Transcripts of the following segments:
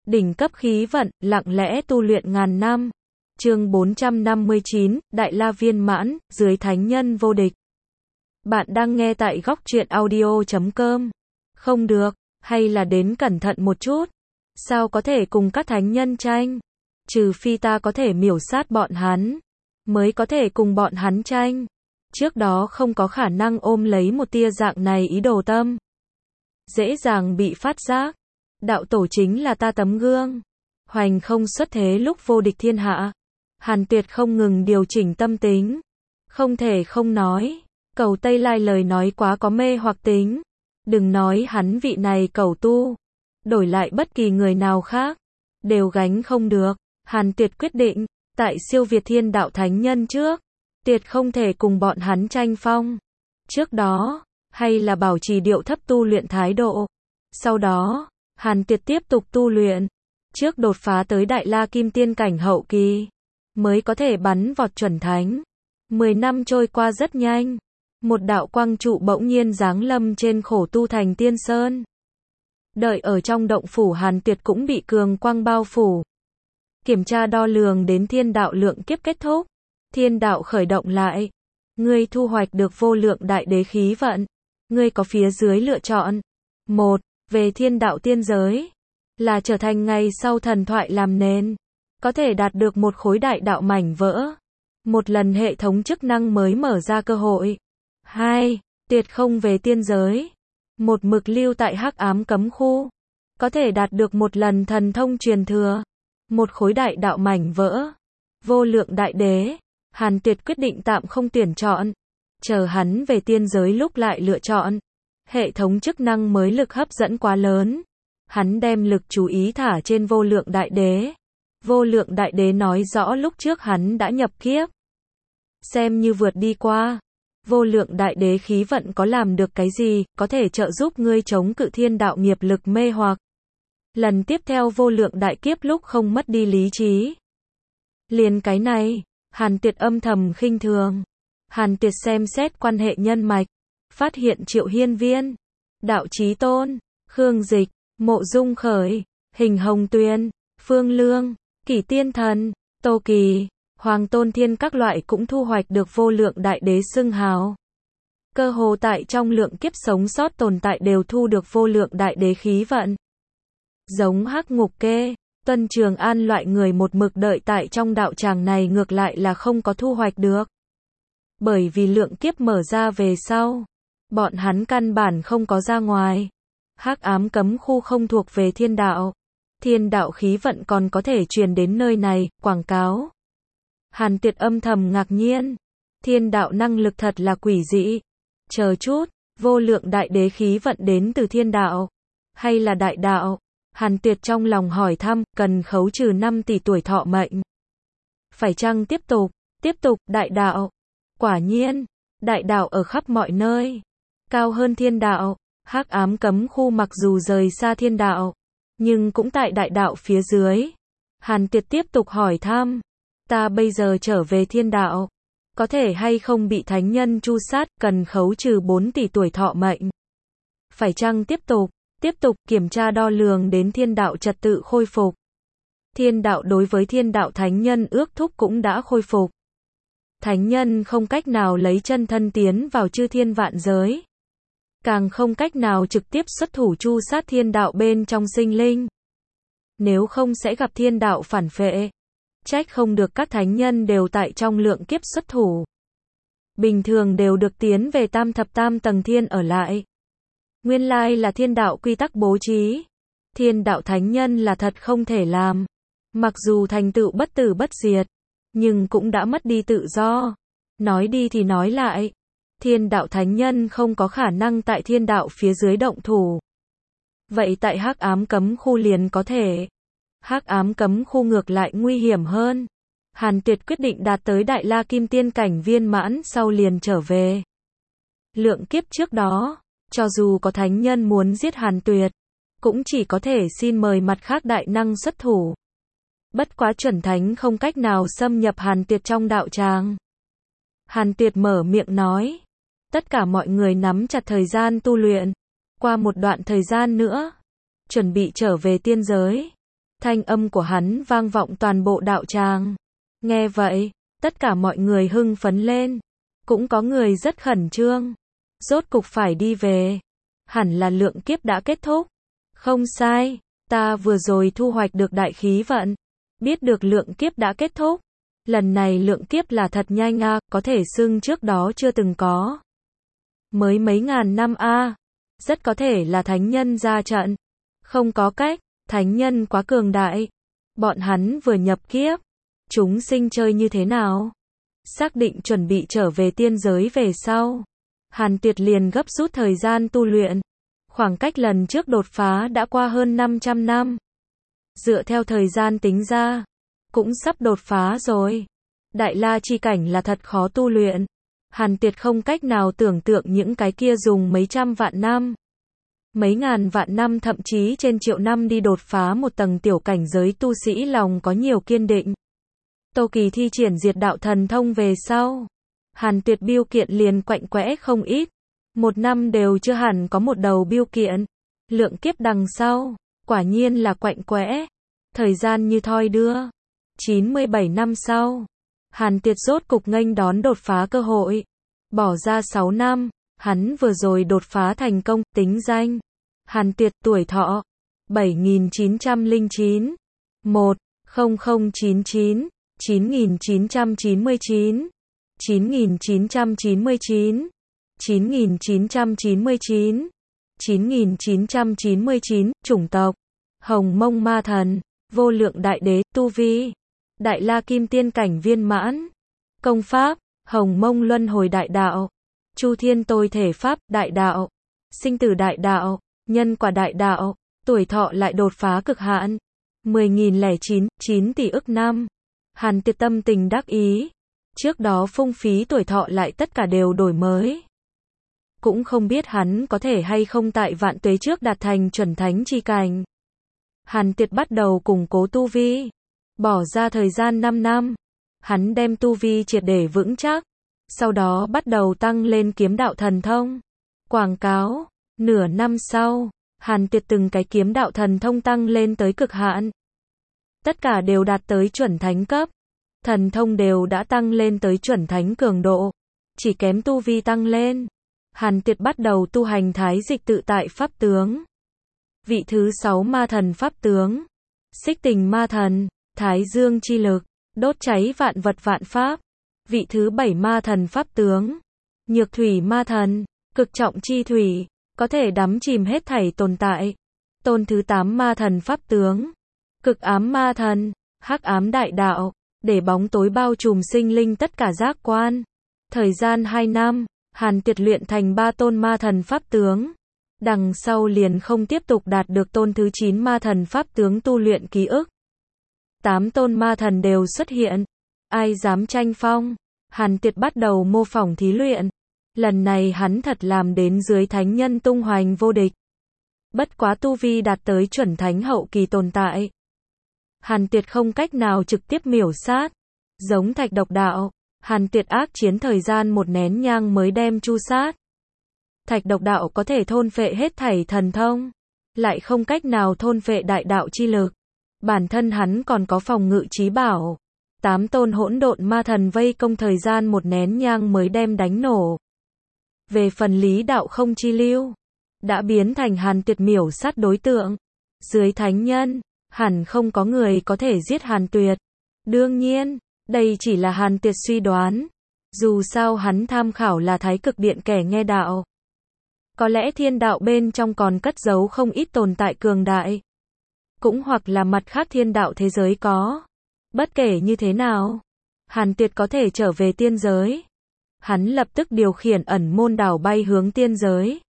Đỉnh cấp khí vận, lặng lẽ tu luyện ngàn năm. Chương 459, Đại La Viên Mãn, dưới thánh nhân vô địch. Bạn đang nghe tại góc truyện audio.com. Không được, hay là đến cẩn thận một chút. Sao có thể cùng các thánh nhân tranh? Trừ phi ta có thể miểu sát bọn hắn, mới có thể cùng bọn hắn tranh. Trước đó không có khả năng ôm lấy một tia dạng này ý đồ tâm. Dễ dàng bị phát giác. Đạo tổ chính là ta tấm gương. Hoành không xuất thế lúc vô địch thiên hạ. Hàn Tuyệt không ngừng điều chỉnh tâm tính. Không thể không nói, Cầu Tây Lai lời nói quá có mê hoặc tính. Đừng nói hắn vị này cầu tu, đổi lại bất kỳ người nào khác, đều gánh không được. Hàn Tuyệt quyết định, tại siêu việt thiên đạo thánh nhân trước, tuyệt không thể cùng bọn hắn tranh phong. Trước đó, hay là bảo trì điệu thấp tu luyện thái độ. Sau đó, Hàn Tuyệt tiếp tục tu luyện, trước đột phá tới Đại La Kim Tiên cảnh hậu kỳ, mới có thể bắn vọt chuẩn thánh. 10 năm trôi qua rất nhanh, một đạo quang trụ bỗng nhiên giáng lâm trên khổ tu thành Tiên Sơn. Đợi ở trong động phủ, Hàn Tuyệt cũng bị cường quang bao phủ. Kiểm tra đo lường đến thiên đạo lượng kiếp kết thúc, thiên đạo khởi động lại. Ngươi thu hoạch được vô lượng đại đế khí vận. Ngươi có phía dưới lựa chọn. 1. Về thiên đạo tiên giới, là trở thành ngày sau thần thoại làm nền, có thể đạt được một khối đại đạo mảnh vỡ. Một lần hệ thống chức năng mới mở ra cơ hội. 2. Tuyệt không về tiên giới, một mực lưu tại hắc ám cấm khu, có thể đạt được một lần thần thông truyền thừa, một khối đại đạo mảnh vỡ. Vô lượng đại đế. Hàn Tuyệt quyết định tạm không tuyển chọn, chờ hắn về tiên giới lúc lại lựa chọn. Hệ thống chức năng mới lực hấp dẫn quá lớn, hắn đem lực chú ý thả trên vô lượng đại đế. Vô lượng đại đế nói rõ lúc trước hắn đã nhập kiếp, xem như vượt đi qua. Vô lượng đại đế khí vận có làm được cái gì, có thể trợ giúp ngươi chống cự thiên đạo nghiệp lực mê hoặc. Lần tiếp theo vô lượng đại kiếp lúc không mất đi lý trí. Liền cái này, Hàn Tuyệt âm thầm khinh thường. Hàn Tuyệt xem xét quan hệ nhân mạch, phát hiện Triệu Hiên Viên, Đạo Chí Tôn, Khương Dịch, Mộ Dung Khởi, Hình Hồng Tuyền, Phương Lương, Kỷ Tiên Thần, Tô Kỳ, Hoàng Tôn Thiên các loại cũng thu hoạch được vô lượng đại đế xưng hào. Cơ hồ tại trong lượng kiếp sống sót tồn tại đều thu được vô lượng đại đế khí vận. Giống Hắc Ngục Kê, Tuân Trường An loại người một mực đợi tại trong đạo tràng này ngược lại là không có thu hoạch được. Bởi vì lượng kiếp mở ra về sau, bọn hắn căn bản không có ra ngoài. Hắc ám cấm khu không thuộc về thiên đạo. Thiên đạo khí vận còn có thể truyền đến nơi này, quảng cáo. Hàn Tuyệt âm thầm ngạc nhiên. Thiên đạo năng lực thật là quỷ dị. Chờ chút, vô lượng đại đế khí vận đến từ thiên đạo, hay là đại đạo? Hàn Tuyệt trong lòng hỏi thăm, cần khấu trừ 5 tỷ tuổi thọ mệnh. Phải chăng tiếp tục, đại đạo. Quả nhiên, đại đạo ở khắp mọi nơi, cao hơn thiên đạo. Hắc ám cấm khu mặc dù rời xa thiên đạo, nhưng cũng tại đại đạo phía dưới. Hàn Tuyệt tiếp tục hỏi thăm, ta bây giờ trở về thiên đạo, có thể hay không bị thánh nhân tru sát, cần khấu trừ 4 tỷ tuổi thọ mệnh. Phải chăng tiếp tục, kiểm tra đo lường đến thiên đạo trật tự khôi phục. Thiên đạo đối với thiên đạo thánh nhân ước thúc cũng đã khôi phục. Thánh nhân không cách nào lấy chân thân tiến vào chư thiên vạn giới, càng không cách nào trực tiếp xuất thủ tru sát thiên đạo bên trong sinh linh. Nếu không sẽ gặp thiên đạo phản phệ. Trách không được các thánh nhân đều tại trong lượng kiếp xuất thủ. Bình thường đều được tiến về tam thập tam tầng thiên ở lại. Nguyên lai là thiên đạo quy tắc bố trí. Thiên đạo thánh nhân là thật không thể làm. Mặc dù thành tựu bất tử bất diệt, nhưng cũng đã mất đi tự do. Nói đi thì nói lại, thiên đạo thánh nhân không có khả năng tại thiên đạo phía dưới động thủ. Vậy tại hắc ám cấm khu liền có thể. Hắc ám cấm khu ngược lại nguy hiểm hơn. Hàn Tuyệt quyết định đạt tới Đại La Kim Tiên cảnh viên mãn sau liền trở về. Lượng kiếp trước đó, cho dù có thánh nhân muốn giết Hàn Tuyệt, cũng chỉ có thể xin mời mặt khác đại năng xuất thủ. Bất quá chuẩn thánh không cách nào xâm nhập Hàn Tuyệt trong đạo tràng. Hàn Tuyệt mở miệng nói, tất cả mọi người nắm chặt thời gian tu luyện. Qua một đoạn thời gian nữa, chuẩn bị trở về tiên giới. Thanh âm của hắn vang vọng toàn bộ đạo tràng. Nghe vậy, tất cả mọi người hưng phấn lên. Cũng có người rất khẩn trương. Rốt cục phải đi về. Hẳn là lượng kiếp đã kết thúc. Không sai, ta vừa rồi thu hoạch được đại khí vận. Biết được lượng kiếp đã kết thúc. Lần này lượng kiếp là thật nhanh a, có thể xưng trước đó chưa từng có. Mới mấy ngàn năm a, rất có thể là thánh nhân ra trận. Không có cách, thánh nhân quá cường đại. Bọn hắn vừa nhập kiếp, chúng sinh chơi như thế nào? Xác định chuẩn bị trở về tiên giới về sau. Hàn Tuyệt liền gấp rút thời gian tu luyện. Khoảng cách lần trước đột phá đã qua hơn 500 năm. Dựa theo thời gian tính ra, cũng sắp đột phá rồi. Đại la chi cảnh là thật khó tu luyện. Hàn Tuyệt không cách nào tưởng tượng những cái kia dùng mấy trăm vạn năm, mấy ngàn vạn năm thậm chí trên triệu năm đi đột phá một tầng tiểu cảnh giới tu sĩ lòng có nhiều kiên định. Tô Kỳ thi triển diệt đạo thần thông về sau. Hàn Tuyệt biêu kiện liền quạnh quẽ không ít. Một năm đều chưa hẳn có một đầu biêu kiện. Lượng kiếp đằng sau, quả nhiên là quạnh quẽ. Thời gian như thoi đưa. 97 năm sau, Hàn Tuyệt rốt cục nghênh đón đột phá cơ hội. Bỏ ra 6 năm, hắn vừa rồi đột phá thành công, tính danh. Hàn Tuyệt, tuổi thọ 7909 10099 9999 9999 9999 9999 chủng tộc Hồng Mông Ma Thần, vô lượng đại đế, tu vi Đại La Kim Tiên cảnh viên mãn, công pháp Hồng Mông Luân Hồi Đại Đạo, Chu Thiên Tôi Thể Pháp Đại Đạo, Sinh Tử Đại Đạo, Nhân Quả Đại Đạo, tuổi thọ lại đột phá cực hạn 10.009, 9 tỷ ức năm. Hàn Tuyệt tâm tình đắc ý. Trước đó phung phí tuổi thọ lại tất cả đều đổi mới. Cũng không biết hắn có thể hay không tại vạn tuế trước đạt thành chuẩn thánh chi cảnh. Hàn Tuyệt bắt đầu củng cố tu vi. Bỏ ra thời gian 5 năm. Hắn đem tu vi triệt để vững chắc. Sau đó bắt đầu tăng lên kiếm đạo thần thông. Quảng cáo. Nửa năm sau, Hàn Tuyệt từng cái kiếm đạo thần thông tăng lên tới cực hạn. Tất cả đều đạt tới chuẩn thánh cấp. Thần thông đều đã tăng lên tới chuẩn thánh cường độ. Chỉ kém tu vi tăng lên. Hàn Tuyệt bắt đầu tu hành thái dịch tự tại pháp tướng. Vị thứ 6 ma thần pháp tướng. Xích tình ma thần, thái dương chi lực, đốt cháy vạn vật vạn pháp. Vị thứ 7 ma thần pháp tướng. Nhược thủy ma thần, cực trọng chi thủy, có thể đắm chìm hết thảy tồn tại. Tôn thứ 8 ma thần pháp tướng. Cực ám ma thần, hắc ám đại đạo, để bóng tối bao trùm sinh linh tất cả giác quan. Thời gian 2 năm, Hàn Tuyệt luyện thành 3 tôn ma thần pháp tướng. Đằng sau liền không tiếp tục đạt được tôn thứ 9 ma thần pháp tướng tu luyện ký ức. 8 tôn ma thần đều xuất hiện. Ai dám tranh phong? Hàn Tuyệt bắt đầu mô phỏng thí luyện. Lần này hắn thật làm đến dưới thánh nhân tung hoành vô địch. Bất quá tu vi đạt tới chuẩn thánh hậu kỳ tồn tại. Hàn Tuyệt không cách nào trực tiếp miểu sát. Giống Thạch Độc Đạo, Hàn Tuyệt ác chiến thời gian một nén nhang mới đem chu sát. Thạch Độc Đạo có thể thôn phệ hết thảy thần thông, lại không cách nào thôn phệ đại đạo chi lực. Bản thân hắn còn có phòng ngự chí bảo. 8 tôn hỗn độn ma thần vây công thời gian một nén nhang mới đem đánh nổ. Về phần lý đạo không chi lưu, đã biến thành Hàn Tuyệt miểu sát đối tượng. Dưới thánh nhân, hẳn không có người có thể giết Hàn Tuyệt. Đương nhiên, đây chỉ là Hàn Tuyệt suy đoán. Dù sao hắn tham khảo là Thái Cực Điện kẻ nghe đạo. Có lẽ thiên đạo bên trong còn cất giấu không ít tồn tại cường đại. Cũng hoặc là mặt khác thiên đạo thế giới có. Bất kể như thế nào, Hàn Tuyệt có thể trở về tiên giới. Hắn lập tức điều khiển ẩn môn đảo bay hướng tiên giới.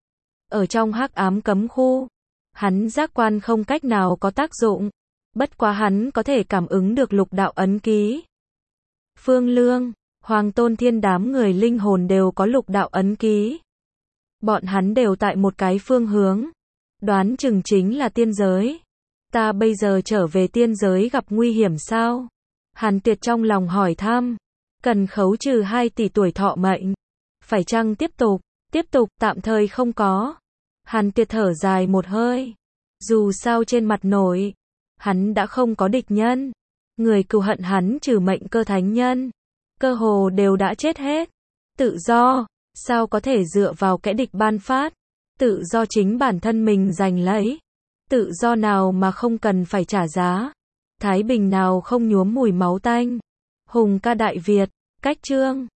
Ở trong hắc ám cấm khu, hắn giác quan không cách nào có tác dụng. Bất quá hắn có thể cảm ứng được lục đạo ấn ký. Phương Lương, Hoàng Tôn Thiên đám người linh hồn đều có lục đạo ấn ký. Bọn hắn đều tại một cái phương hướng. Đoán chừng chính là tiên giới. Ta bây giờ trở về tiên giới gặp nguy hiểm sao? Hàn Tuyệt trong lòng hỏi thăm. Cần khấu trừ 2 tỷ tuổi thọ mệnh. Phải chăng tiếp tục? Tiếp tục, tạm thời không có. Hàn Tuyệt thở dài một hơi. Dù sao trên mặt nổi, Hắn đã không có địch nhân. Người cừu hận hắn trừ mệnh cơ thánh nhân, cơ hồ đều đã chết hết. Tự do, sao có thể dựa vào kẻ địch ban phát? Tự do chính bản thân mình giành lấy. Tự do nào mà không cần phải trả giá? Thái bình nào không nhuốm mùi máu tanh? Hùng ca Đại Việt, cách chương